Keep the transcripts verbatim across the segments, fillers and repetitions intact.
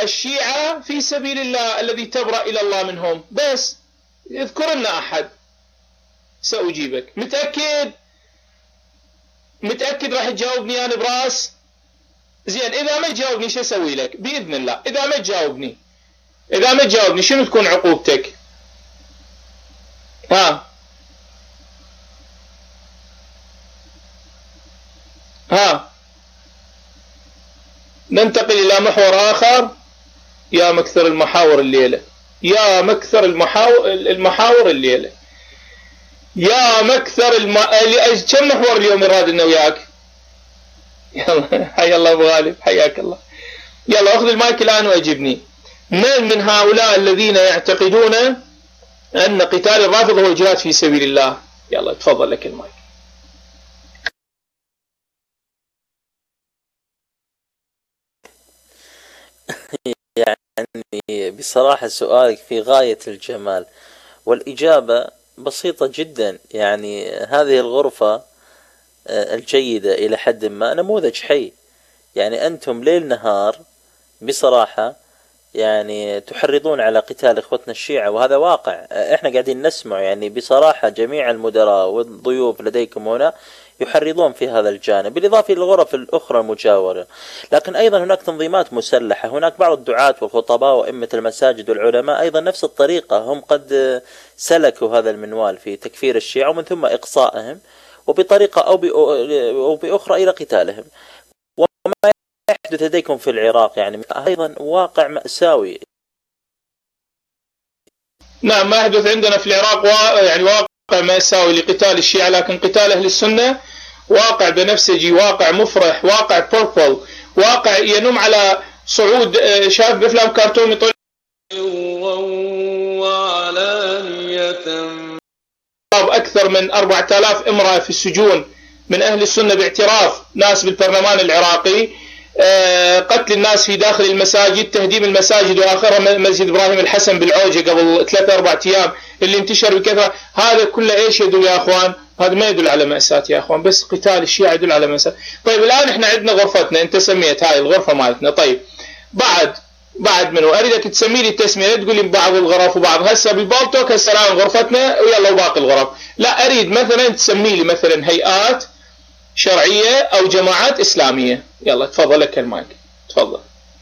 الشيعة في سبيل الله الذي تبرأ إلى الله منهم، بس اذكر لنا أحد سأجيبك. متأكد؟ متأكد راح تجاوبني أنا براس؟ زين، إذا ما تجاوبني شو أسوي لك؟ بإذن الله إذا ما تجاوبني إذا ما تجاوبني شنو تكون عقوبتك؟ ها ها ننتقل إلى محور آخر. يا مكثر المحاور الليلة، يا مكثر المحاور المحاور الليلة، يا مكثر الم... كم محور اليوم يراد لنا وياك؟ يلا حيا الله أبو غالب، حياك الله. يلا أخذ المايك الآن وأجبني. من من هؤلاء الذين يعتقدون أن قتال الرافضة هو الجهاد في سبيل الله؟ يلا تفضل لك المايك. يعني بصراحة سؤالك في غاية الجمال، والإجابة بسيطة جدا. يعني هذه الغرفة الجيدة إلى حد ما نموذج حي. يعني أنتم ليل نهار بصراحة يعني تحرضون على قتال إخوتنا الشيعة، وهذا واقع إحنا قاعدين نسمع. يعني بصراحة جميع المدراء والضيوف لديكم هنا يحرضون في هذا الجانب، بالإضافة إلى الغرف الأخرى المجاورة. لكن أيضا هناك تنظيمات مسلحة، هناك بعض الدعاة والخطباء وأئمة المساجد والعلماء أيضا نفس الطريقة، هم قد سلكوا هذا المنوال في تكفير الشيعة ومن ثم إقصائهم وبطريقة أو بأخرى إلى قتالهم. وما يحدث لديكم في العراق يعني أيضا واقع مأساوي. نعم، ما يحدث عندنا في العراق يعني واقع مأساوي لقتال الشيعة، لكن قتال أهل السنة واقع بنفسجي، واقع مفرح، واقع بوربل، واقع ينم على صعود. شاف بأفلام كرتون يطلع أكثر من أربعة آلاف امرأة في السجون من أهل السنة باعتراف ناس بالبرلمان العراقي، قتل الناس في داخل المساجد، تهديم المساجد، وآخرها مسجد إبراهيم الحسن بالعوجة قبل ثلاثة أربعة أيام اللي انتشر بكثرة. هذا كله إيش يدل يا أخوان؟ هذا ما يدل على مأساة يا أخوان، بس قتال الشيعة يدل على مأساة. طيب الآن إحنا عندنا غرفتنا، أنت سميت هاي الغرفة مالتنا. طيب بعد بعد منو أريدك تسمي لي التسمية، لا تقول لي بعض الغرف وبعض. هسه بالبالتوك هسه الآن غرفتنا ويلا وباقي الغرف، لا أريد مثلا تسمي لي مثلا هيئات شرعية أو جماعات إسلامية. يلا تفضل لك المايك، تفضل.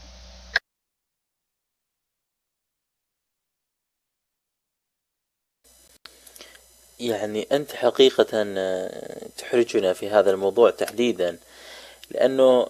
يعني أنت حقيقة تحرجنا في هذا الموضوع تحديدا، لأنه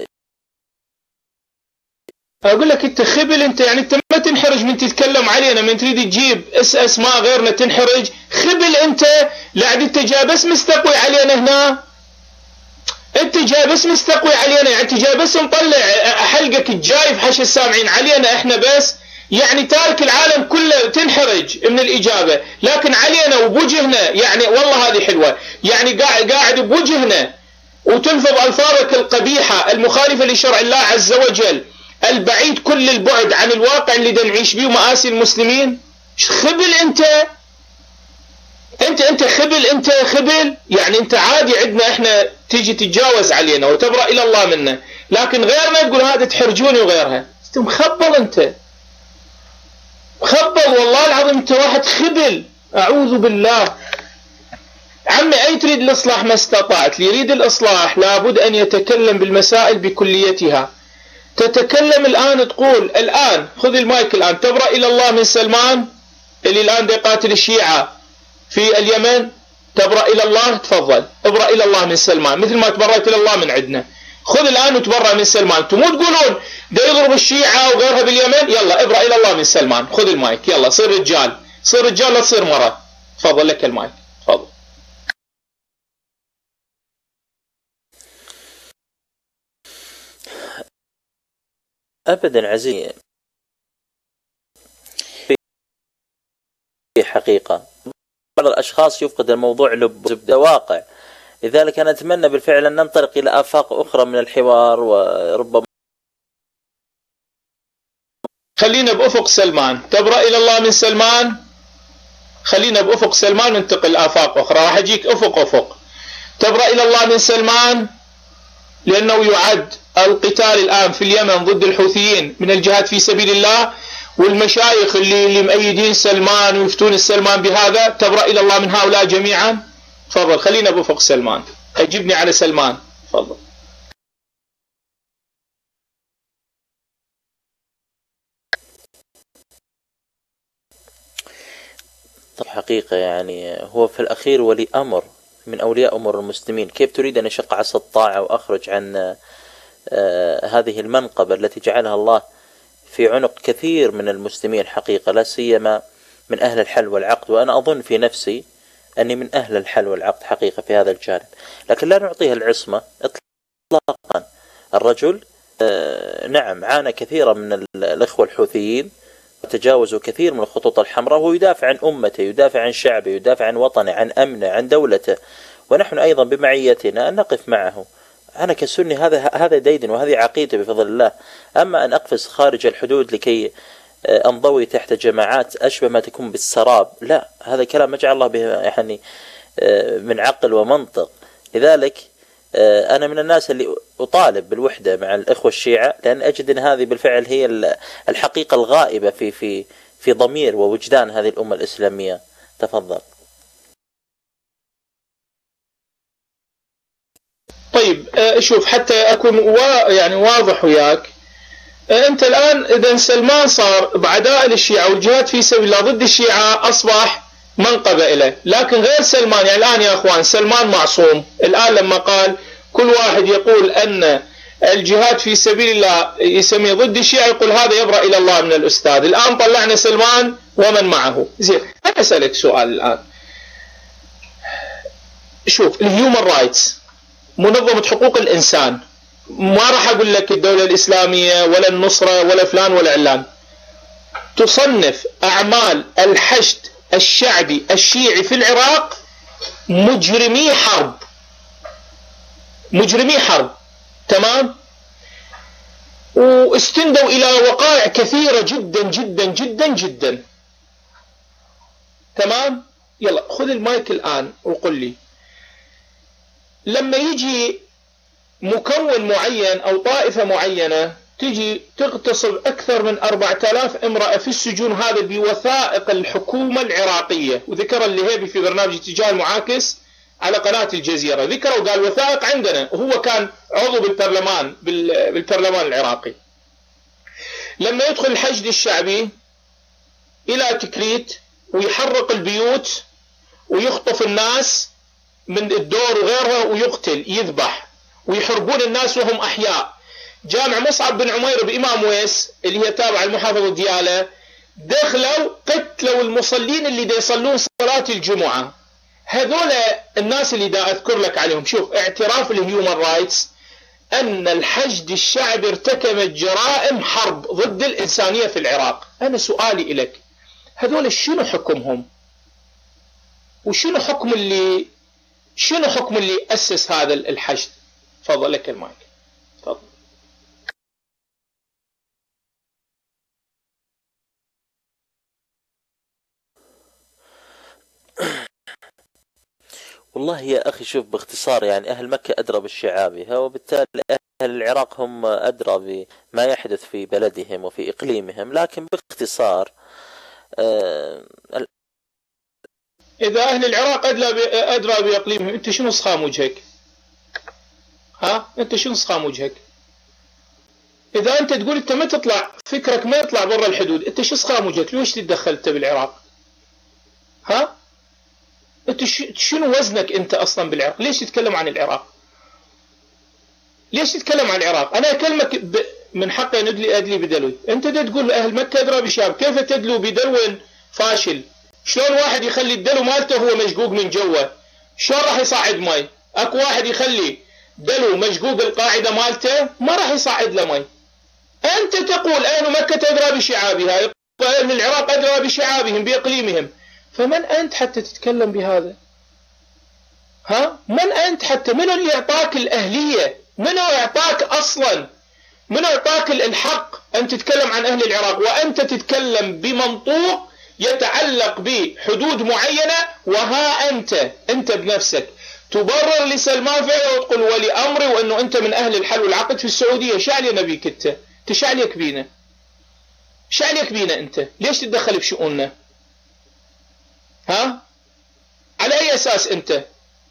أقول لك أنت خبل. أنت يعني أنت ما تنحرج من تتكلم علينا، من تريد تجيب اس أسماء غيرنا تنحرج. خبل أنت، لا أنت جاي بس مستقوي علينا هنا، أنت جاي بس مستقوي علينا، يعني أنت جاي بس مطلع حلقك الجاي في حش السامعين علينا إحنا بس، يعني تارك العالم كله تنحرج من الإجابة، لكن علينا وبوجهنا يعني والله هذه حلوة، يعني قاعد قاعد بوجهنا وتلفظ ألفاظك القبيحة المخالفة لشرع الله عز وجل، البعيد كل البعد عن الواقع اللي دا نعيش بيه ومآسي المسلمين. خبل أنت أنت أنت خبل أنت خبل يعني أنت عادي عندنا إحنا تيجي تتجاوز علينا وتبرأ إلى الله منا، لكن غيرنا تقول هذا تحرجوني وغيرها. أنت مخبل، أنت مخبل والله العظيم، أنت واحد خبل، أعوذ بالله. عمي أي تريد الإصلاح ما استطعت، اللي يريد الإصلاح لابد أن يتكلم بالمسائل بكليتها. تتكلم الآن تقول الآن خذ المايك الآن، تبرأ إلى الله من سلمان اللي الآن دي قاتل الشيعة في اليمن، تبرأ إلى الله، تفضل ابرأ إلى الله من سلمان مثل ما تبرأت إلى الله من عندنا. خذ الآن وتبرأ من سلمان، انتم مو تقولون ده يضرب الشيعة وغيرها باليمن، يلا ابرأ إلى الله من سلمان. خذ المايك يلا، صير رجال، صير رجال لا تصير مرة. تفضل لك المايك، تفضل. أبدا عزيزي، في حقيقة بعض الأشخاص يفقد الموضوع لب زبدة واقع، لذلك أنا أتمنى بالفعل أن ننطلق إلى آفاق أخرى من الحوار، وربما خلينا بأفق سلمان، تبرأ إلى الله من سلمان، خلينا بأفق سلمان ننتقل آفاق أخرى. راح أجيك أفق أفق. تبرأ إلى الله من سلمان لأنه يعد القتال الآن في اليمن ضد الحوثيين من الجهاد في سبيل الله، والمشايخ اللي, اللي مؤيدين سلمان ويفتون السلمان بهذا تبرأ إلى الله من هؤلاء جميعا؟ تفضل خلينا بفق سلمان، أجبني على سلمان، تفضل. طب حقيقة يعني هو في الأخير ولي أمر من أولياء أمور المسلمين، كيف تريد أن يشق عصا الطاعة وأخرج عن آه هذه المنقبة التي جعلها الله في عنق كثير من المسلمين حقيقة، لا سيما من أهل الحل والعقد، وأنا أظن في نفسي أني من أهل الحل والعقد حقيقة في هذا الجانب، لكن لا نعطيها العصمة إطلاقا. الرجل آه نعم عانى كثيرا من الإخوة الحوثيين وتجاوزوا كثير من الخطوط الحمراء، وهو يدافع عن أمته، يدافع عن شعبه، يدافع عن وطنه، عن أمنه، عن دولته، ونحن أيضا بمعيتنا أن نقف معه. أنا كسني هذا هذا ديدن وهذه عقيدة بفضل الله. أما أن أقفز خارج الحدود لكي أنضوي تحت جماعات أشبه ما تكون بالسراب، لا، هذا كلام ما جعل الله به يعني من عقل ومنطق. لذلك أنا من الناس اللي أطالب بالوحدة مع الإخوة الشيعة، لأن أجد أن هذه بالفعل هي الحقيقة الغائبة في في في ضمير ووجدان هذه الأمة الإسلامية. تفضل. طيب شوف، حتى أكون وا يعني واضح وياك، أنت الآن إذا سلمان صار بعداء الشيعة والجهاد في سبيل الله ضد الشيعة أصبح منقبة إليه، لكن غير سلمان يعني الآن يا أخوان سلمان معصوم. الآن لما قال كل واحد يقول أن الجهاد في سبيل الله يسميه ضد الشيعة يقول هذا يبرأ إلى الله من الأستاذ. الآن طلعنا سلمان ومن معه. زين، أنا أسألك سؤال الآن. شوف، الهيومن رايتس، منظمة حقوق الإنسان، ما راح أقول لك الدولة الإسلامية ولا النصرة ولا فلان ولا علان، تصنف أعمال الحشد الشعبي الشيعي في العراق مجرمي حرب، مجرمي حرب، تمام؟ واستندوا إلى وقائع كثيرة جدا جدا جدا جدا، تمام؟ يلا خذ المايك الآن وقل لي، لما يجي مكون معين أو طائفة معينة تجي تغتصب أكثر من أربعة آلاف امرأة في السجون، هذا بوثائق الحكومة العراقية، وذكر اللهيبي في برنامج اتجاه المعاكس على قناة الجزيرة، ذكر وقال وثائق عندنا، وهو كان عضو بالبرلمان بالبرلمان العراقي. لما يدخل الحشد الشعبي إلى تكريت ويحرق البيوت ويخطف الناس من الدور وغيرها ويقتل يذبح ويحرقون الناس وهم أحياء. جامع مصعب بن عمير بإمام ويس اللي هي تابعة المحافظة ديالى، دخلوا قتلوا المصلين اللي دا يصلون صلاة الجمعة. هذول الناس اللي دا أذكر لك عليهم، شوف اعتراف الهيومن رايتس أن الحشد الشعبي ارتكب جرائم حرب ضد الإنسانية في العراق. أنا سؤالي إليك، هذول شنو حكمهم؟ وشنو حكم اللي شنو حكم اللي أسس هذا الحشد؟ تفضل لك المايك. تفضل. والله يا أخي شوف، باختصار يعني أهل مكة أدرى بالشعابها، وبالتالي أهل العراق هم أدرى بما يحدث في بلدهم وفي إقليمهم. لكن باختصار آه إذا أهل العراق أدرى بإقليمهم، أنت شنو صخام وجهك؟ ها؟ أنت شنو صخام وجهك؟ إذا أنت تقول أنت ما تطلع فكرك ما يطلع برا الحدود، أنت شو صخام وجهك؟ ليش تدخلت بالعراق؟ ها؟ أنت شنو وزنك أنت أصلا بالعراق؟ ليش تتكلم عن العراق؟ ليش تتكلم عن العراق؟ أنا أكلمك ب... من حقي أن أدلي أدلي بدلوي. أنت تقول أهل مكة أدرى بشاب، كيف تدلو بدلو فاشل؟ شلون واحد يخلي الدلو مالته هو مشقوق من جوا؟ شلون راح يصعد ماي؟ اكو واحد يخلي دلو مشقوق القاعدة مالته ما راح يصعد له ماي. انت تقول اهل مكة ادرى بشعابها، اهل العراق ادرى بشعابهم باقليمهم، فمن انت حتى تتكلم بهذا؟ ها؟ من انت حتى؟ منو اللي اعطاك الاهلية؟ منو اعطاك اصلا؟ منو اعطاك الحق ان تتكلم عن اهل العراق وانت تتكلم بمنطوق يتعلق بحدود معينة؟ وها أنت أنت بنفسك تبرر لسلمان فعله وتقول ولي أمري وأنه أنت من أهل الحل والعقد في السعودية. شعلي نبيك أنت؟ تشعليك بينا؟ شعليك بينا أنت؟ ليش تتدخل بشؤوننا؟ ها؟ على أي أساس أنت؟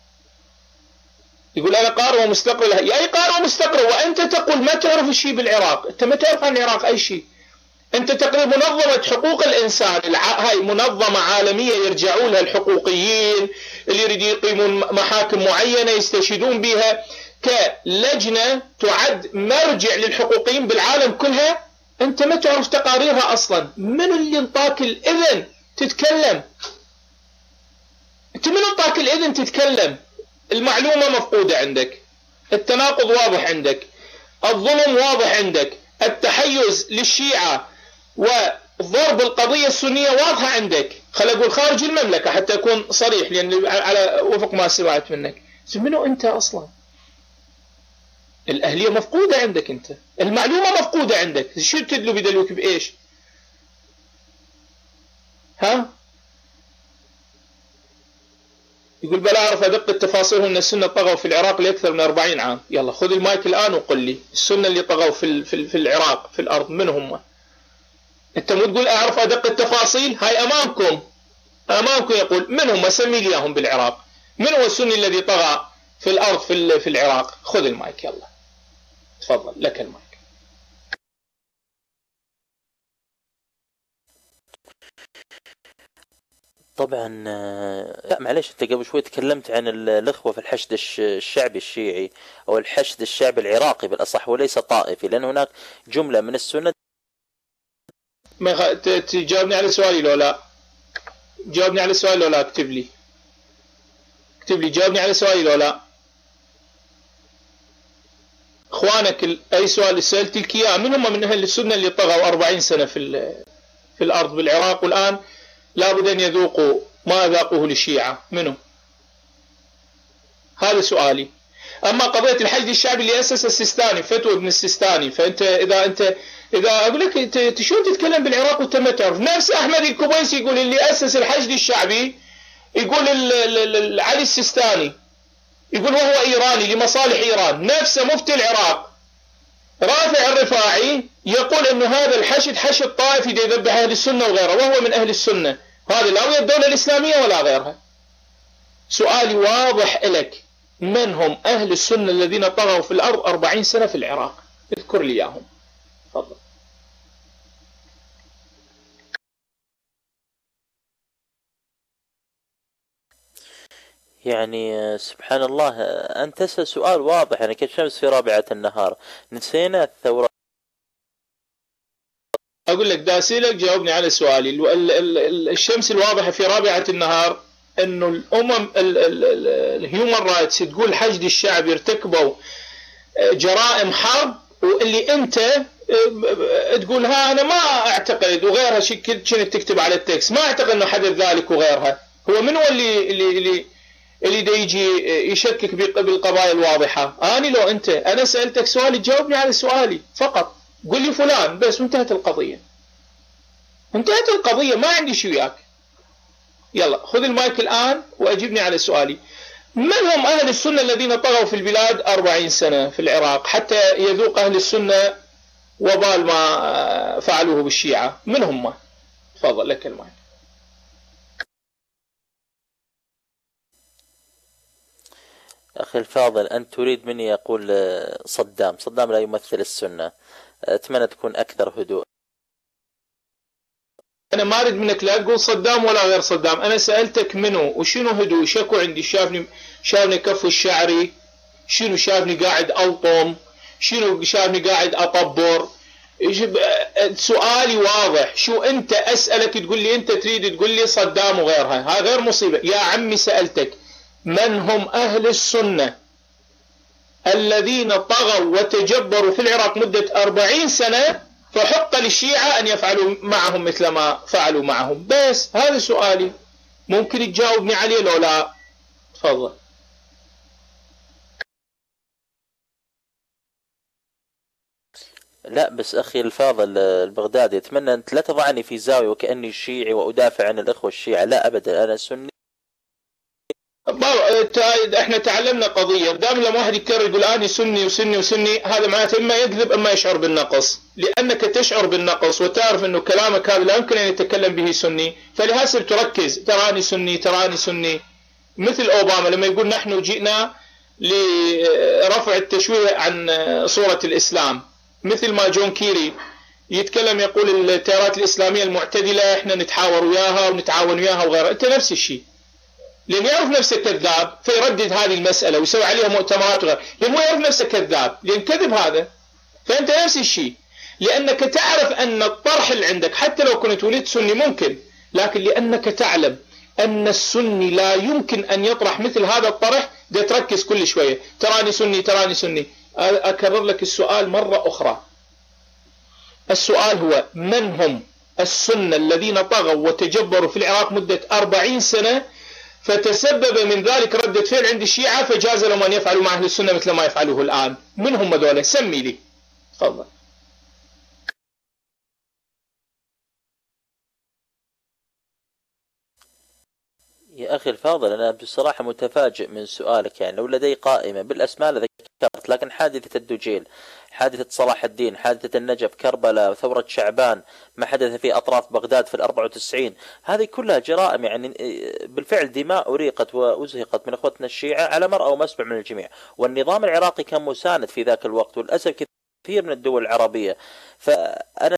يقول أنا قارئ ومستقر. يا أي قارئ ومستقر وأنت تقول ما تعرف شيء بالعراق. أنت ما تعرف عن العراق أي شيء. أنت تقريبا منظمة حقوق الإنسان، هاي منظمة عالمية يرجعوا لها الحقوقيين اللي يريد يقيمون محاكم معينة يستشهدون بها كلجنة تعد مرجع للحقوقيين بالعالم كلها. أنت ما تعرف تقاريرها أصلا. من اللي انطاك الإذن تتكلم؟ أنت من انطاك الإذن تتكلم؟ المعلومة مفقودة عندك، التناقض واضح عندك، الظلم واضح عندك، التحيز للشيعة وضرب القضية السنية واضحة عندك. خل أقول خارج المملكة حتى أكون صريح لأن على وفق ما سمعت منك. منو أنت أصلا؟ الأهلية مفقودة عندك أنت، المعلومة مفقودة عندك. شو تدلو بدلوك بإيش؟ ها؟ يقول بلا أعرف أدق التفاصيل أن السنة طغوا في العراق لأكثر من أربعين عام. يلا خذ المايك الآن وقل لي السنة اللي طغوا في في في العراق في الأرض من هم؟ أنت مو تقول أعرف أدق التفاصيل؟ هاي أمامكم أمامكم يقول من هم؟ سمي لي إياهم بالعراق. من هو السني الذي طغى في الأرض في في العراق؟ خذ المايك يلا تفضل لك المايك. طبعا لا معليش، انت قبل شوي تكلمت عن الاخوه في الحشد الشعبي الشيعي او الحشد الشعبي العراقي بالاصح وليس طائفي، لان هناك جمله من السنه. ما تجاوبني على سؤالي لو لا؟ جاوبني على سؤالي لو لا؟ اكتب لي اكتب لي جاوبني على سؤالي لو لا؟ اخوانك اي سؤال اللي سالتك اياه من هم من اهل السنه اللي طغوا أربعين سنه في في الارض بالعراق والان لابد أن يذوقوا ما ذاقوه للشيعة؟ منهم؟ هذا سؤالي. أما قضية الحشد الشعبي اللي أسس السيستاني فتوى ابن السيستاني، فأنت إذا أنت إذا أقول لك أنت شو تتكلم بالعراق وأنت ما تعرف؟ نفس أحمد الكوبيسي يقول اللي أسس الحشد الشعبي يقول علي السيستاني، يقول وهو إيراني لمصالح إيران. نفس مفتي العراق رافع الرفاعي يقول انه هذا الحشد حشد طائفي يذبح اهل السنه وغيره وهو من اهل السنه. هذا لا ويا الدوله الاسلاميه ولا غيرها. سؤالي واضح لك، من هم اهل السنه الذين طغوا في الارض أربعين سنه في العراق؟ اذكر لي اياهم تفضل. يعني سبحان الله أنت تسأل سؤال واضح، يعني كالشمس في رابعة النهار. نسينا الثورة. أقول لك داسيلك جاوبني على سؤالي. الشمس الواضحة في رابعة النهار أنه الأمم الهيومن رايتس تقول الحشد الشعبي ارتكبوا جرائم حرب، واللي أنت تقول ها أنا ما أعتقد وغيرها شيء كنت تكتب على التكست ما أعتقد أنه حدث ذلك وغيرها. هو من هو اللي اللي اللي اللي دا يجي يشكك بالقضايا الواضحة؟ أنا لو أنت أنا سألتك سؤالي جاوبني على سؤالي فقط، قل لي فلان بس وانتهت القضية. انتهت القضية ما عندي شيء وياك. يلا خذ المايك الآن وأجيبني على سؤالي. من هم أهل السنة الذين طغوا في البلاد أربعين سنة في العراق حتى يذوق أهل السنة وبال ما فعلوه بالشيعة؟ من هم؟ تفضل لك المايك. أخي الفاضل أنت تريد مني أقول صدام صدام لا يمثل السنة. أتمنى تكون أكثر هدوء. أنا ما أريد منك لا أقول صدام ولا غير صدام. أنا سألتك منو وشنو هدوء. شكو عندي شافني شافني كف الشعري، شنو شافني قاعد ألطم، شنو شافني قاعد أطبر. سؤالي واضح. شو أنت أسألك تقول لي أنت تريد تقول لي صدام وغيرها؟ ها غير مصيبة يا عمي. سألتك من هم أهل السنة الذين طغوا وتجبروا في العراق مدة أربعين سنة فحق للشيعة أن يفعلوا معهم مثل ما فعلوا معهم. بس هذا سؤالي، ممكن تجاوبني عليه لو لا؟ تفضل. لا بس أخي الفاضل البغدادي أتمنى أنت لا تضعني في زاوية وكأني شيعي وأدافع عن الأخوة الشيعة. لا أبدا، أنا سني احنا تعلمنا قضيه، دام لما واحد يكرر يقول اني سني وسني وسني، هذا معناته اما يكذب اما يشعر بالنقص، لانك تشعر بالنقص وتعرف انه كلامك هذا لا يمكن ان يتكلم به سني، فلهذا تركز تراني سني تراني سني. مثل اوباما لما يقول نحن جئنا لرفع التشويه عن صوره الاسلام، مثل ما جون كيري يتكلم يقول التيارات الاسلاميه المعتدله احنا نتحاور وياها ونتعاون وياها وغيرها، انت نفس الشيء، لأن يعرف نفسه كذاب فيردد هذه المسألة ويسوي عليها مؤتمرات وغير، لأنه يعرف نفسه كذاب لأن كذب هذا. فأنت نفس الشيء، لأنك تعرف أن الطرح اللي عندك حتى لو كنت ولدت سني ممكن، لكن لأنك تعلم أن السني لا يمكن أن يطرح مثل هذا الطرح، ده تركز كل شوية تراني سني تراني سني. أكرر لك السؤال مرة أخرى، السؤال هو من هم السنة الذين طغوا وتجبروا في العراق مدة أربعين سنة فتسبب من ذلك ردة فعل عند الشيعة فجاز لهم أن يفعلوا مع أهل السنة مثل ما يفعلوه الآن؟ من هم هذول؟ سمي لي تفضل. يا أخي الفاضل، أنا بصراحة متفاجئ من سؤالك. يعني لو لدي قائمة بالأسماء لذكرت، لكن حادثة الدجيل، حادثة صلاح الدين، حادثة النجف، كربلاء، ثورة شعبان، ما حدث في أطراف بغداد في الأربعة وتسعين، هذه كلها جرائم يعني بالفعل دماء أريقت وأزهقت من أخوتنا الشيعة على مرأى ومسمع من الجميع. والنظام العراقي كان مساند في ذاك الوقت، والأسف كثير من الدول العربية. فأنا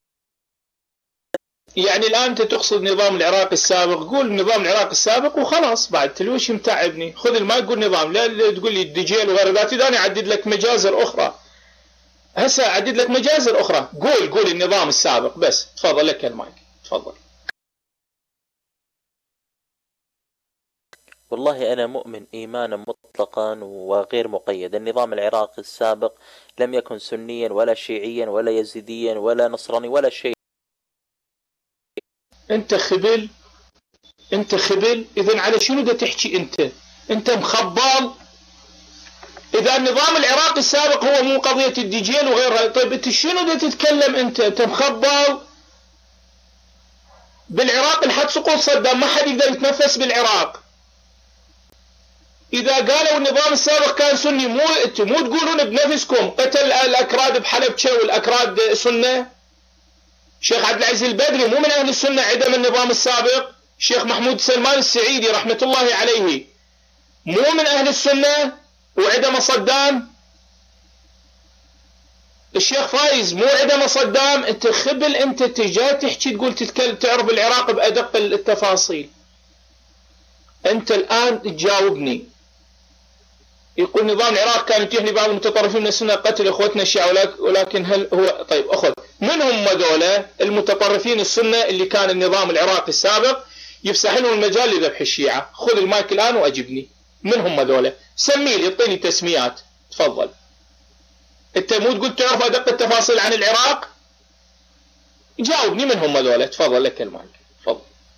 يعني الآن أنت تقصد نظام العراق السابق، قول النظام العراق السابق وخلاص، بعد تلوش متعبني، خذ ما تقول نظام، لا تقول لي الدجيل وغير ذلك، أنا أعدد لك مجازر أخرى، هسه أعدد لك مجازر أخرى، قول قول النظام السابق بس. تفضل لك المايك تفضل. والله أنا مؤمن إيمانا مطلقا وغير مقيد. النظام العراقي السابق لم يكن سنيا ولا شيعيا ولا يزيديا ولا نصراني ولا شيء. انت خبل انت خبل اذا على شنو دا تحكي انت؟ انت مخبال. اذا النظام العراقي السابق هو مو قضية الدجيل وغيرها، طيب انت شنو دا تتكلم انت؟ انت مخبال. بالعراق لحد سقوط صدام ما حد يقدر يتنفس بالعراق. اذا قالوا النظام السابق كان سني، مو انتم مو تقولون بنفسكم قتل الاكراد بحلبشة والاكراد سنة؟ الشيخ عبد العزيز البدري مو من أهل السنة عدم النظام السابق؟ الشيخ محمود سلمان السعيدي رحمة الله عليه مو من أهل السنة وعدم صدام؟ الشيخ فايز مو عدم صدام؟ انت خبل، انت تجاي تحكي تقول تتكلم تعرف العراق بأدق التفاصيل. انت الآن تجاوبني، يقول نظام العراق كان يتيح لبعض المتطرفين من السنة قتل اخوتنا الشيعة، ولكن هل هو طيب اخذ من هم هذول المتطرفين السنة اللي كان النظام العراقي السابق يفسح لهم المجال لذبح الشيعة؟ خذ المايك الآن وأجبني، من هم هذول؟ سمي لي، اعطيني تسميات تفضل. انت مو تقول تعرف أدق التفاصيل عن العراق؟ جاوبني من هم هذول، تفضل لك المايك تفضل.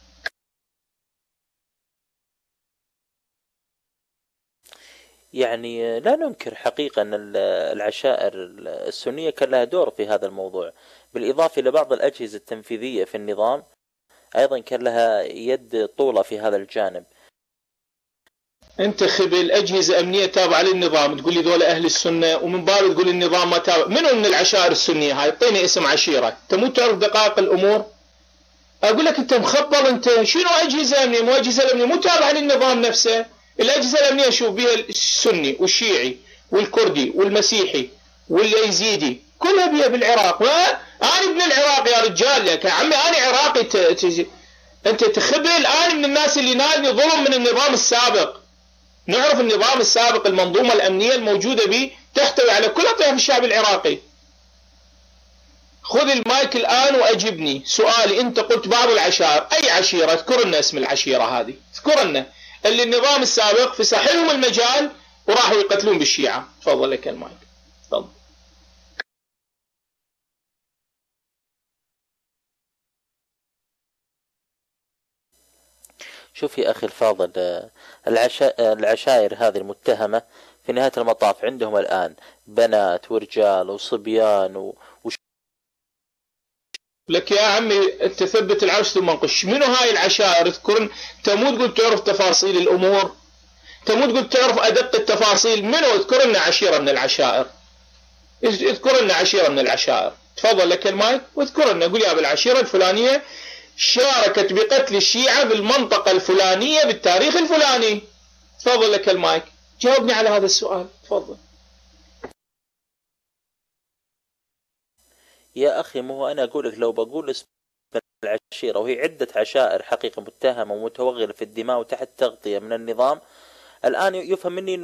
يعني لا ننكر حقيقة أن العشائر السنية كان لها دور في هذا الموضوع، بالإضافة إلى بعض الأجهزة التنفيذية في النظام أيضا كان لها يد طولة في هذا الجانب. أنت خبل، أجهزة أمنية تابعة للنظام تقول لي ذول أهل السنة، ومن باب تقول النظام ما تابع. منو من العشائر السنية هاي؟ اعطيني اسم عشيرة. أنت مو تعرف دقائق الأمور؟ أقول لك أنت مخبر. أنت شنو أجهزة أمنية؟ مو أجهزة أمنية مو تابعة للنظام نفسه. الأجهزة الأمنية شوف بها السني والشيعي والكردي والمسيحي واليزيدي كلها بها بالعراق. أنا ابن العراق يا رجال، لك يا عمي أنا عراقي. ت... ت... أنت تخبل. أنا من الناس اللي نالني ظلم من النظام السابق. نعرف النظام السابق المنظومة الأمنية الموجودة به تحتوي على كل أطياف الشعب العراقي. خذ المايك الآن وأجبني سؤالي. أنت قلت بعض العشائر، أي عشيرة؟ اذكر لنا اسم العشيرة هذه، اذكر لنا اللي النظام السابق فسح لهم المجال وراحوا يقتلون بالشيعة. تفضل لك المايك تفضل. شوف يا أخي الفاضل، العشا... العشائر هذه المتهمة في نهاية المطاف عندهم الآن بنات ورجال وصبيان و... وش... لك يا عمي تثبت العرش ثم انقش. منو هاي العشائر؟ اذكرن. انت مو تقول تعرف تفاصيل الأمور. انت مو تقول تعرف ادق التفاصيل. منو؟ اذكر لنا عشيره من العشائر، اذكر لنا عشيره من العشائر. تفضل لك المايك واذكر لنا، قول يا بالعشيره الفلانيه شاركت بقتل الشيعه بالمنطقه الفلانيه بالتاريخ الفلاني. تفضل لك المايك، جاوبني على هذا السؤال. تفضل. يا أخي مو هو أنا أقول لك لو بقول اسم العشيرة وهي عدة عشائر حقيقة متهمة ومتوغلة في الدماء وتحت تغطية من النظام، الآن يفهم مني.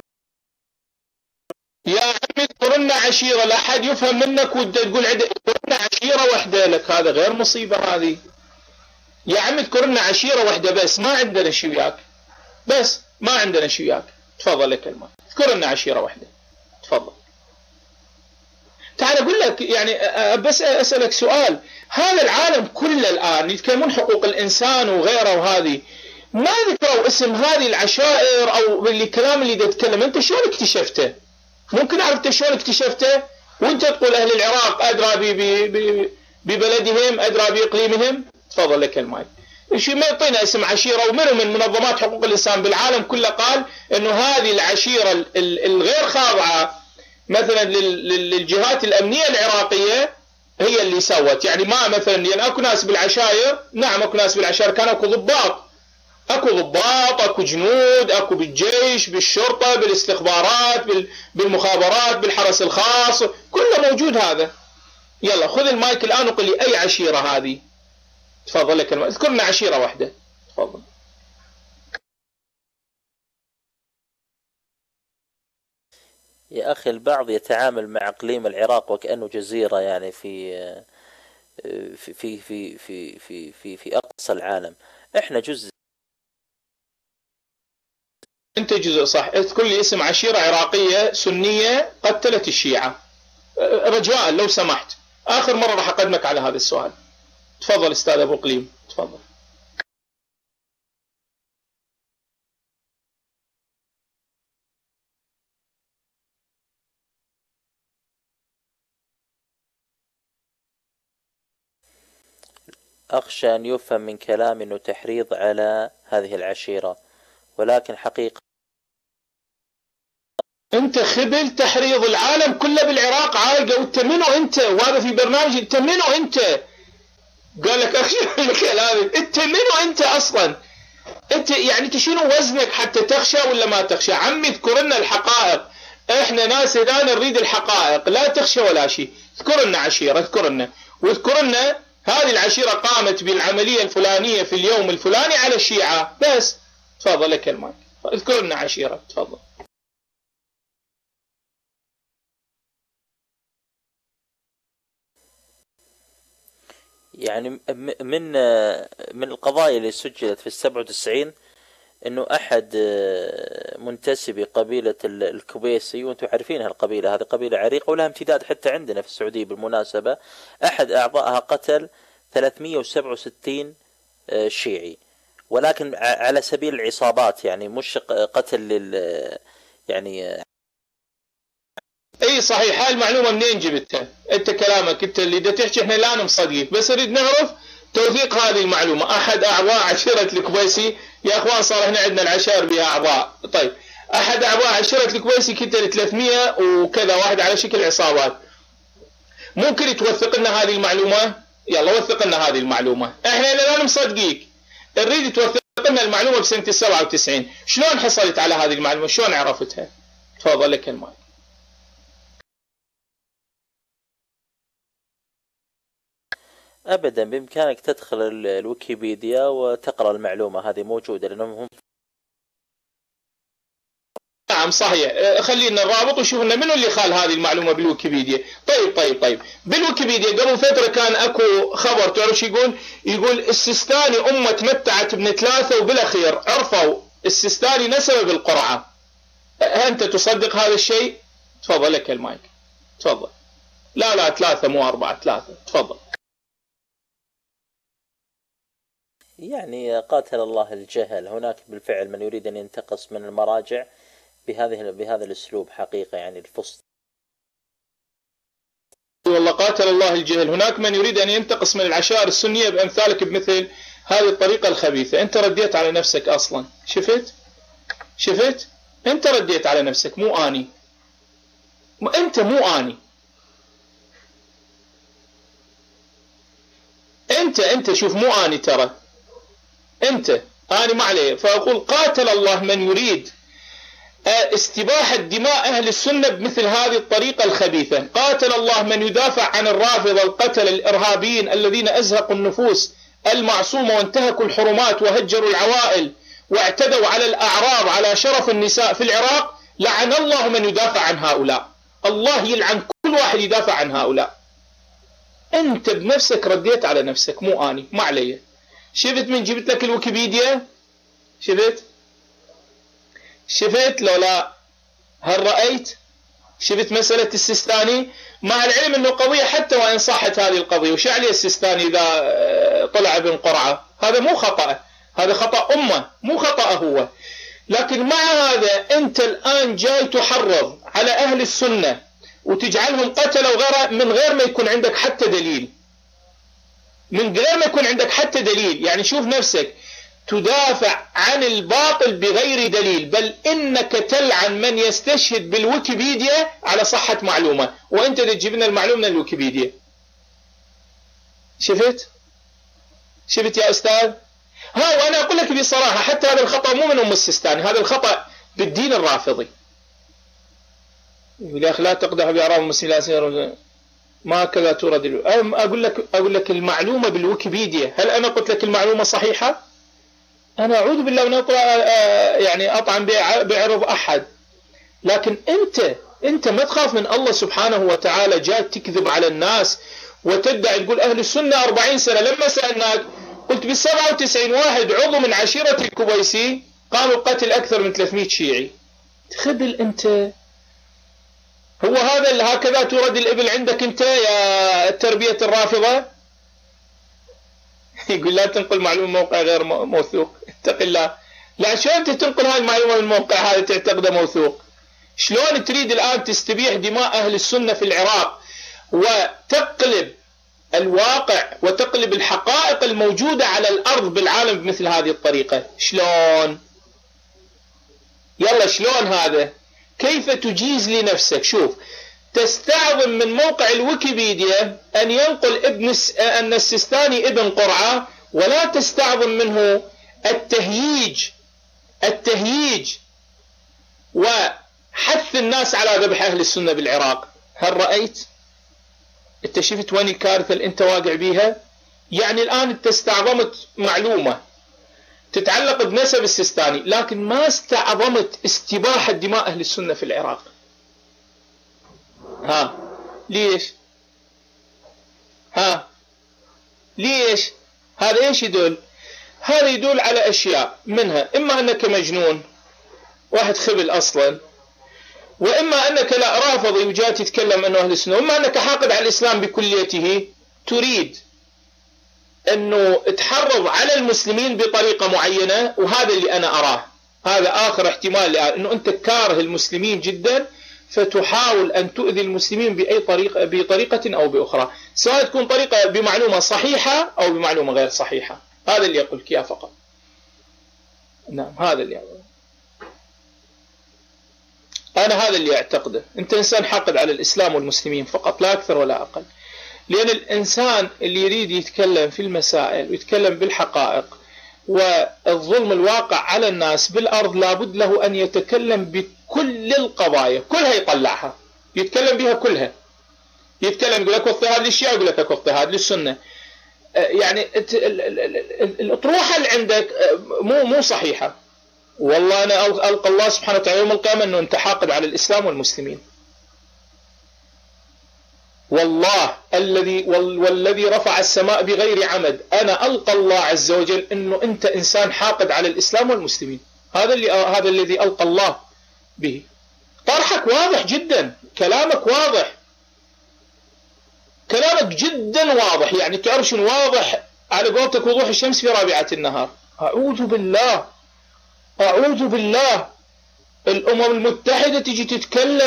يا عمي اذكر لنا عشيرة، لا أحد يفهم منك وانت تقول عدة. اذكر لنا عشيرة واحدة لك، هذا غير مصيبة هذه. يا عمي اذكر لنا عشيرة واحدة بس، ما عندنا شي وياك، بس ما عندنا شي وياك. تفضل لك الماء، اذكر لنا عشيرة واحدة. تفضل. تعال أقول لك يعني بس أسألك سؤال، هذا العالم كله الآن يتكلمون حقوق الإنسان وغيره، وهذه ما ذكروا اسم هذه العشائر أو الكلام اللي تتكلم. أنت شلون اكتشفته؟ ممكن أعرف أنت شلون اكتشفته؟ وأنت تقول أهل العراق أدرى ببلدهم، أدرى بإقليمهم. تفضل لك المايك. شو ما يعطينا اسم عشيرة، ومنو من منظمات حقوق الإنسان بالعالم كله قال إنه هذه العشيرة الغير خاضعة مثلا للجهات الأمنية العراقية هي اللي سوت. يعني ما مثلا يعني اكو ناس بالعشائر، نعم اكو ناس بالعشائر كان اكو ضباط، اكو ضباط، اكو جنود، اكو بالجيش، بالشرطة، بالاستخبارات، بالمخابرات، بالحرس الخاص، كله موجود هذا. يلا خذ المايك الآن وقل لي أي عشيرة هذه. تفضل لك المايك، اذكر لنا عشيرة واحدة. تفضل. يا أخي البعض يتعامل مع إقليم العراق وكأنه جزيرة، يعني في في في في في في في, في أقصى العالم. إحنا جزء. أنت جزء صح. اذكر لي اسم عشيرة عراقية سنية قتلت الشيعة رجاء لو سمحت. آخر مرة راح أقدمك على هذا السؤال. تفضل أستاذ أبو قليم، تفضل. أخشى أن يفهم من كلامي أنه تحريض على هذه العشيرة، ولكن حقيقة أنت خبل تحريض العالم كله بالعراق عالقة، وأنت منو أنت؟ وهذا في برنامج. أنت منو أنت؟ قال لك أخشى من كلامي. أنت منو أنت أصلا؟ أنت يعني أنت شنو وزنك حتى تخشى ولا ما تخشى؟ عمي اذكر لنا الحقائق، إحنا ناس إذا نريد الحقائق، لا تخشى ولا شيء. اذكر لنا عشيرة، اذكر لنا واذكر لنا هذه العشيرة قامت بالعملية الفلانية في اليوم الفلاني على الشيعة بس. تفضل لك المايك، اذكر لنا عشيرة. تفضل. يعني من من القضايا اللي سجلت في السبعة وتسعين انه احد منتسبي قبيلة الكبيسي، وانتم عارفين هالقبيلة، هذه قبيلة عريقة ولها امتداد حتى عندنا في السعودية بالمناسبة، احد اعضائها قتل ثلاثمئة وسبعة وستين شيعي، ولكن على سبيل العصابات، يعني مش قتل لل يعني. اي صحيح. هاي المعلومة منين جبتها؟ انت كلامك انت اللي دا تحكي، احنا لا مصدقك، بس نريد نعرف توثيق هذه المعلومة. احد اعضاء عشيرة الكبيسي، يا اخوان صار هنا عندنا العشائر بها اعضاء. طيب احد اعضاء عشيرة الكبيسي قتل ثلاثمئة وكذا واحد على شكل عصابات. ممكن توثق لنا هذه المعلومة؟ يلا وثق لنا هذه المعلومة، احنا لا مصدقيك، نريد توثق لنا المعلومة بسنة السبعة وتسعين. شلون حصلت على هذه المعلومة؟ شلون عرفتها؟ تفضل لك المايك. ابدا بامكانك تدخل الويكيبيديا وتقرا المعلومه هذه موجوده، لانهم نعم صحيح. خلينا نرابط وشوف لنا منو اللي خال هذه المعلومه بالويكيبيديا. طيب طيب طيب بالويكيبيديا قبل فتره كان اكو خبر، تعرف شو يقول؟ يقول السيستاني امه تمتعت ابن ثلاثه وبالاخير عرفوا السيستاني نسبه بالقرعه. انت تصدق هذا الشيء؟ تفضل لك المايك. تفضل. لا لا ثلاثه مو اربعه، ثلاثه. تفضل. يعني قاتل الله الجهل، هناك بالفعل من يريد أن ينتقص من المراجع بهذه بهذا الأسلوب حقيقة، يعني الفصل. والله قاتل الله الجهل، هناك من يريد أن ينتقص من العشائر السنية بأمثالك بمثل هذه الطريقة الخبيثة. أنت رديت على نفسك أصلا. شفت؟ شفت؟ انت رديت على نفسك مو اني، انت مو اني، انت انت شوف مو اني ترى، انت اني ما عليه. فاقول قاتل الله من يريد استباحة دماء أهل السنة بمثل هذه الطريقة الخبيثة. قاتل الله من يدافع عن الرافضة القتل الإرهابيين الذين أزهقوا النفوس المعصومة وانتهكوا الحرمات وهجروا العوائل واعتدوا على الأعراض على شرف النساء في العراق. لعن الله من يدافع عن هؤلاء، الله يلعن كل واحد يدافع عن هؤلاء. أنت بنفسك رديت على نفسك مو أني، ما علي. شفت من جبت لك الويكيبيديا؟ شفت شفت لو لا؟ هل رأيت؟ شفت مسألة السيستاني؟ مع العلم أنه قضية حتى وإن صحت هذه القضية، وش عليه السيستاني إذا طلع ابن قرعة؟ هذا مو خطأ، هذا خطأ أمة مو خطأ هو. لكن مع هذا أنت الآن جاي تحرض على أهل السنة وتجعلهم قتلوا وغيرها من غير ما يكون عندك حتى دليل، من غير ما يكون عندك حتى دليل. يعني شوف نفسك تدافع عن الباطل بغير دليل، بل إنك تلعن من يستشهد بالويكيبيديا على صحة معلومة، وأنت تجيب لنا المعلومة من الويكيبيديا. شفت؟ شفت يا أستاذ؟ ها، وأنا أقول لك بصراحة حتى هذا الخطأ مو من أم السيستاني، هذا الخطأ بالدين الرافضي. يقول يا أخي لا تقدح بأعراض المسلمين، ما كذا تورد. أقول لك أقول لك المعلومة بالويكيبيديا، هل أنا قلت لك المعلومة صحيحة؟ أنا أعوذ بالله من أطلع يعني أطعن بعرض أحد، لكن أنت أنت ما تخاف من الله سبحانه وتعالى؟ جاء تكذب على الناس وتدعي تقول أهل السنة أربعين سنة. لما سألناك قلت بالسبعة وتسعين واحد عضو من عشيرة الكويسي قاموا بقتل أكثر من ثلاثمئة شيعي. تخبل أنت؟ هو هذا هكذا تورد الإبل عندك أنت يا تربية الرافضة؟ يقول لا تنقل معلومة موقع غير موثوق، اتق الله. لا، شلون انت تنقل هاي المعلومة من موقع هذا تعتقده موثوق؟ شلون تريد الآن تستبيح دماء أهل السنة في العراق وتقلب الواقع وتقلب الحقائق الموجودة على الأرض بالعالم بمثل هذه الطريقة؟ شلون؟ يلا شلون هذا؟ كيف تجيز لنفسك؟ شوف، تستعظم من موقع الويكيبيديا أن ينقل ابن أن السيستاني ابن قرعة، ولا تستعظم منه التهييج التهييج وحث الناس على ذبح أهل السنة بالعراق. هل رأيت؟ انت شفت وين الكارثة اللي انت واقع بيها؟ يعني الآن انت استعظمت معلومة تتعلق بنسب السيستاني، لكن ما استعظمت استباحة دماء أهل السنة في العراق. ها ليش؟ ها ليش؟ هذا ايش يدل؟ هذا يدل على اشياء، منها اما انك مجنون واحد خبل اصلا، واما انك لا رافضي وجاي تتكلم انه اهل السنه، واما انك حاقد على الاسلام بكليته، تريد انه تحرض على المسلمين بطريقه معينه. وهذا اللي انا اراه، هذا اخر احتمال، انه انت كاره المسلمين جدا فتحاول أن تؤذي المسلمين بأي طريقة بطريقة أو بأخرى، سواء تكون طريقة بمعلومة صحيحة أو بمعلومة غير صحيحة. هذا اللي يقول كيا فقط. نعم هذا اللي يقول. أنا هذا اللي أعتقده. أنت إنسان حاقد على الإسلام والمسلمين فقط، لا أكثر ولا أقل. لأن الإنسان اللي يريد يتكلم في المسائل ويتكلم بالحقائق والظلم الواقع على الناس بالأرض، لابد له أن يتكلم بكل القضايا، كلها يطلعها، يتكلم بها كلها. يتكلم يقول لك اضطهاد للشيعة، يقول لك اضطهاد للسنة. يعني الأطروحة اللي عندك مو مو صحيحة. والله أنا ألقى الله سبحانه وتعالى يوم القيامة أنه أنت حاقد على الإسلام والمسلمين. والله الذي والذي رفع السماء بغير عمد، أنا ألقى الله عز وجل أنه أنت إنسان حاقد على الإسلام والمسلمين. هذا اللي هذا الذي ألقى الله به. طرحك واضح جدا، كلامك واضح، كلامك جدا واضح، يعني كأرش واضح على قولتك وضوح الشمس في رابعة النهار. أعوذ بالله أعوذ بالله. الأمم المتحدة تجي تتكلم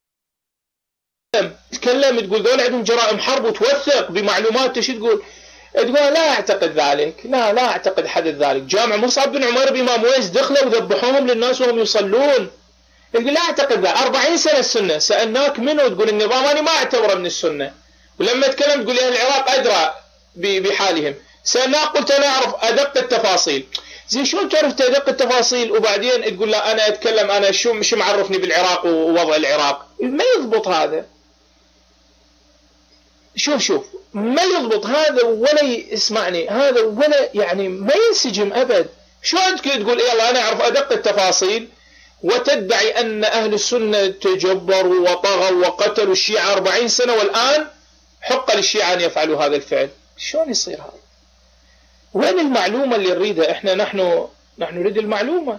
تتكلم تقول دول عندهم جرائم حرب وتوثق بمعلومات، ايش تقول؟ تقول لا أعتقد ذلك، لا لا أعتقد حدث ذلك. جامع مصعب بن عمير بإمام ويس دخلوا وذبحوهم للناس وهم يصلون. تقول لا أعتقد ذلك. أربعين سنة السنة، سألناك منه تقول النظام أنا ما أعتبره من السنة، ولما تكلم تقول أهل العراق أدرى بحالهم. سألناك قلت أنا أعرف أدق التفاصيل. زين شلون تعرف أدق التفاصيل وبعدين تقول لا أنا أتكلم أنا شو شو معرفني بالعراق ووضع العراق؟ ما يضبط هذا. شوف شوف ما يضبط هذا ولا يسمعني هذا ولا يعني ما ينسجم أبد. شو أنت تقول يلا أنا أعرف أدق التفاصيل وتدعي أن أهل السنة تجبروا وطغوا وقتلوا الشيعة أربعين سنة والآن حق للشيعة أن يفعلوا هذا الفعل؟ شلون يصير هذا؟ وين المعلومة اللي نريدها؟ إحنا نحن نحن نريد المعلومة،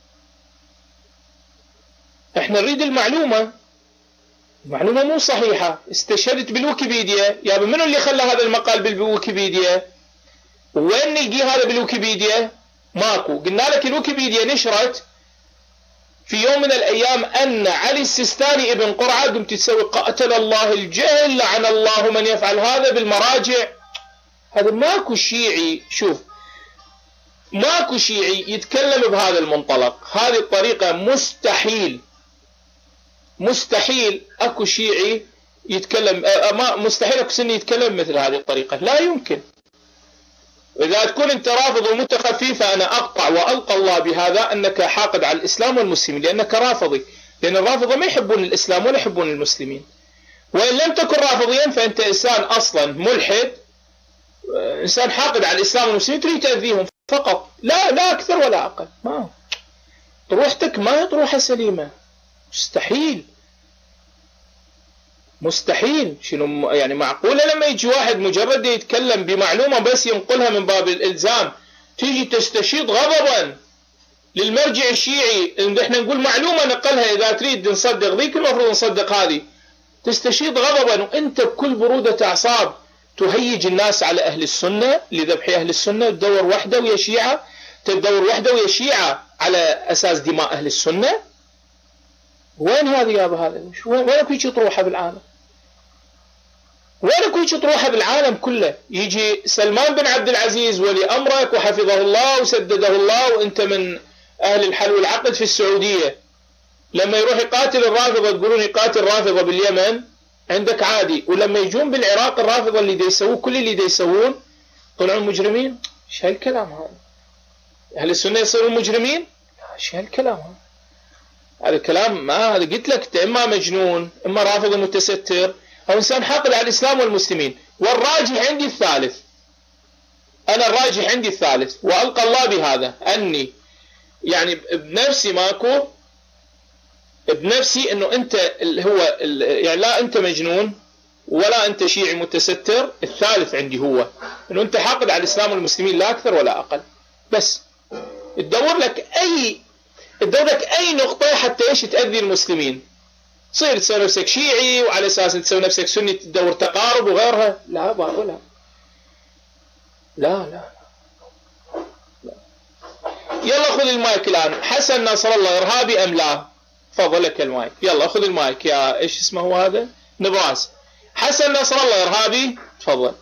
إحنا نريد المعلومة. معلومة مو صحيحة. استشهدت بالويكيبيديا، يا منو اللي خلى هذا المقال بالويكيبيديا؟ وين نلقي هذا بالويكيبيديا؟ ماكو. قلنا لك الويكيبيديا نشرت في يوم من الأيام أن علي السيستاني ابن قرعة قمت تسوي قاتل الله الجهل لعن الله من يفعل هذا بالمراجع. هذا ماكو شيعي، شوف ماكو شيعي يتكلم بهذا المنطلق، هذه الطريقة مستحيل مستحيل اكو شيعي يتكلم، ما مستحيل اكو سني يتكلم مثل هذه الطريقة، لا يمكن. إذا تكون أنت رافض ومتخفي فأنا أقطع وألقى الله بهذا أنك حاقد على الإسلام والمسلمين، لأنك رافضي، لأن الرافضة ما يحبون الإسلام ولا يحبون المسلمين. وإن لم تكن رافضيا فأنت إنسان أصلا ملحد، إنسان حاقد على الإسلام والمسلمين تريد تأذيهم فقط، لا لا أكثر ولا أقل. ما روحتك ما تروح سليمة، مستحيل مستحيل. شنو يعني معقولة لما يجي واحد مجرد يتكلم بمعلومة بس ينقلها من باب الإلزام تيجي تستشيط غضبا للمرجع الشيعي ان احنا نقول معلومة نقلها، إذا تريد نصدق ذيك المفروض نصدق هذه، تستشيط غضبا وانت بكل برودة أعصاب تهيج الناس على أهل السنة لذبح أهل السنة، تدور وحدة ويا شيعة، تدور وحدة ويا شيعة على أساس دماء أهل السنة. وين هذه يا أبا هذا؟ وين اكو يجي طروحة بالعالم؟ وين اكو يجي طروحة بالعالم كله؟ يجي سلمان بن عبد العزيز ولي أمرك وحفظه الله وسدده الله وانت من أهل الحل والعقد في السعودية، لما يروح يقاتل الرافضة تقولون يقاتل الرافضة باليمن عندك عادي، ولما يجون بالعراق الرافضة اللي دي يسوون كل اللي دي يسوون طلعوا مجرمين. ايش هالكلام هذا؟ أهل السنة يصيرون مجرمين؟ ايش هالكلام هذا؟ هذا كلام ما هذا قلت لك اما مجنون اما رافض متستر او انسان حاقد على الاسلام والمسلمين. والراجح عندي الثالث، انا الراجح عندي الثالث والقى الله بهذا اني يعني بنفسي ماكو بنفسي انه انت اللي هو يعني لا انت مجنون ولا انت شيعي متستر، الثالث عندي هو انه انت حاقد على الاسلام والمسلمين لا اكثر ولا اقل. بس تدور لك اي تدور لك اي نقطة حتى ايش تأذي المسلمين، تصير تسوي نفسك شيعي وعلى اساس تسوي نفسك سني تدور تقارب وغيرها. لا بقولها لا لا لا. يلا خذ المايك الان. حسن نصر الله ارهابي ام لا؟ تفضل لك المايك، يلا خذ المايك يا ايش اسمه هو هذا نبراس. حسن نصر الله ارهابي تفضل.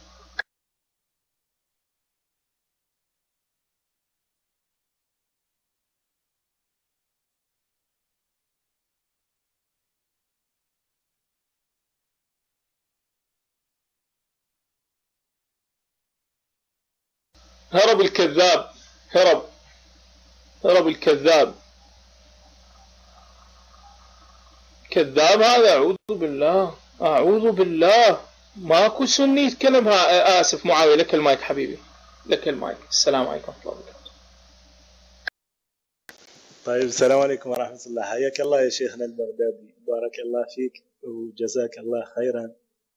هرب الكذاب، هرب هرب الكذاب، كذاب هذا. أعوذ بالله أعوذ بالله. ماكو سني يتكلم. ها آسف معاوية لك المايك حبيبي، لك المايك. السلام عليكم ورحمة الله وبركاته. طيب السلام عليكم ورحمة الله، حياك الله يا شيخنا البغدادي، بارك الله فيك وجزاك الله خيرا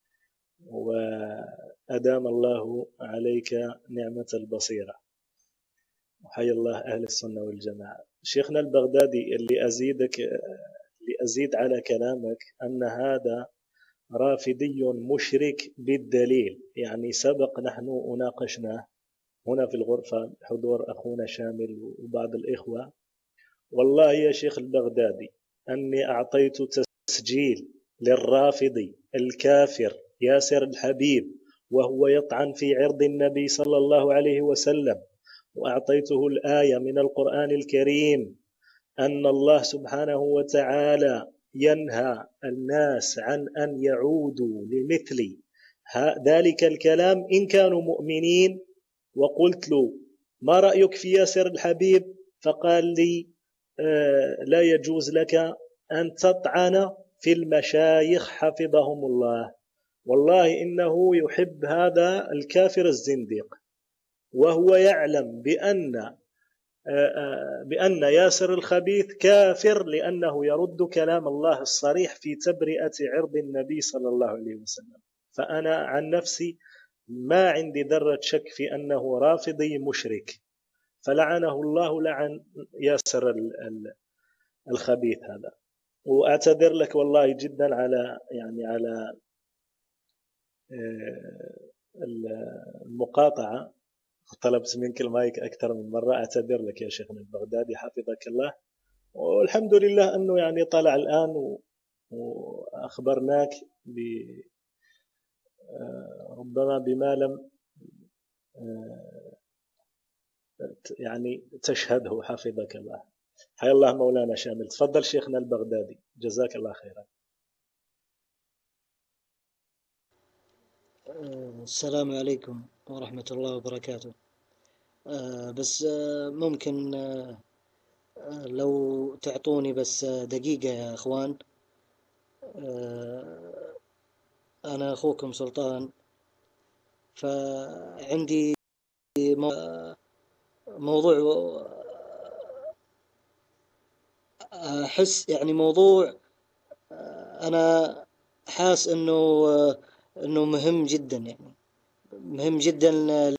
وأدام الله عليك نعمة البصيرة، وحيا الله أهل السنة والجماعة. شيخنا البغدادي اللي أزيدك اللي أزيد على كلامك أن هذا رافضي مشرك بالدليل، يعني سبق نحن أناقشناه هنا في الغرفة بحضور أخونا شامل وبعض الإخوة. والله يا شيخ البغدادي أني أعطيت تسجيل للرافضي الكافر ياسر الحبيب وهو يطعن في عرض النبي صلى الله عليه وسلم، وأعطيته الآية من القرآن الكريم أن الله سبحانه وتعالى ينهى الناس عن أن يعودوا لمثل ذلك الكلام إن كانوا مؤمنين. وقلت له ما رأيك في ياسر الحبيب؟ فقال لي آه لا يجوز لك أن تطعن في المشايخ حفظهم الله. والله إنه يحب هذا الكافر الزنديق، وهو يعلم بأن بأن ياسر الخبيث كافر لأنه يرد كلام الله الصريح في تبرئة عرض النبي صلى الله عليه وسلم. فأنا عن نفسي ما عندي ذرة شك في أنه رافضي مشرك، فلعنه الله لعن ياسر الخبيث هذا. وأعتذر لك والله جدا على يعني على المقاطعة، طلبت منك المايك أكثر من مرة، أعتذر لك يا شيخنا البغدادي حفظك الله. والحمد لله أنه يعني طلع الآن وأخبرناك ب ربما بما لم يعني تشهده، حفظك الله. حي الله مولانا شامل. تفضل شيخنا البغدادي، جزاك الله خيرا. السلام عليكم ورحمة الله وبركاته. بس ممكن لو تعطوني بس دقيقة يا أخوان. أنا أخوكم سلطان، فعندي موضوع أحس يعني موضوع أنا حاس إنه إنه مهم جدا، يعني مهم جدا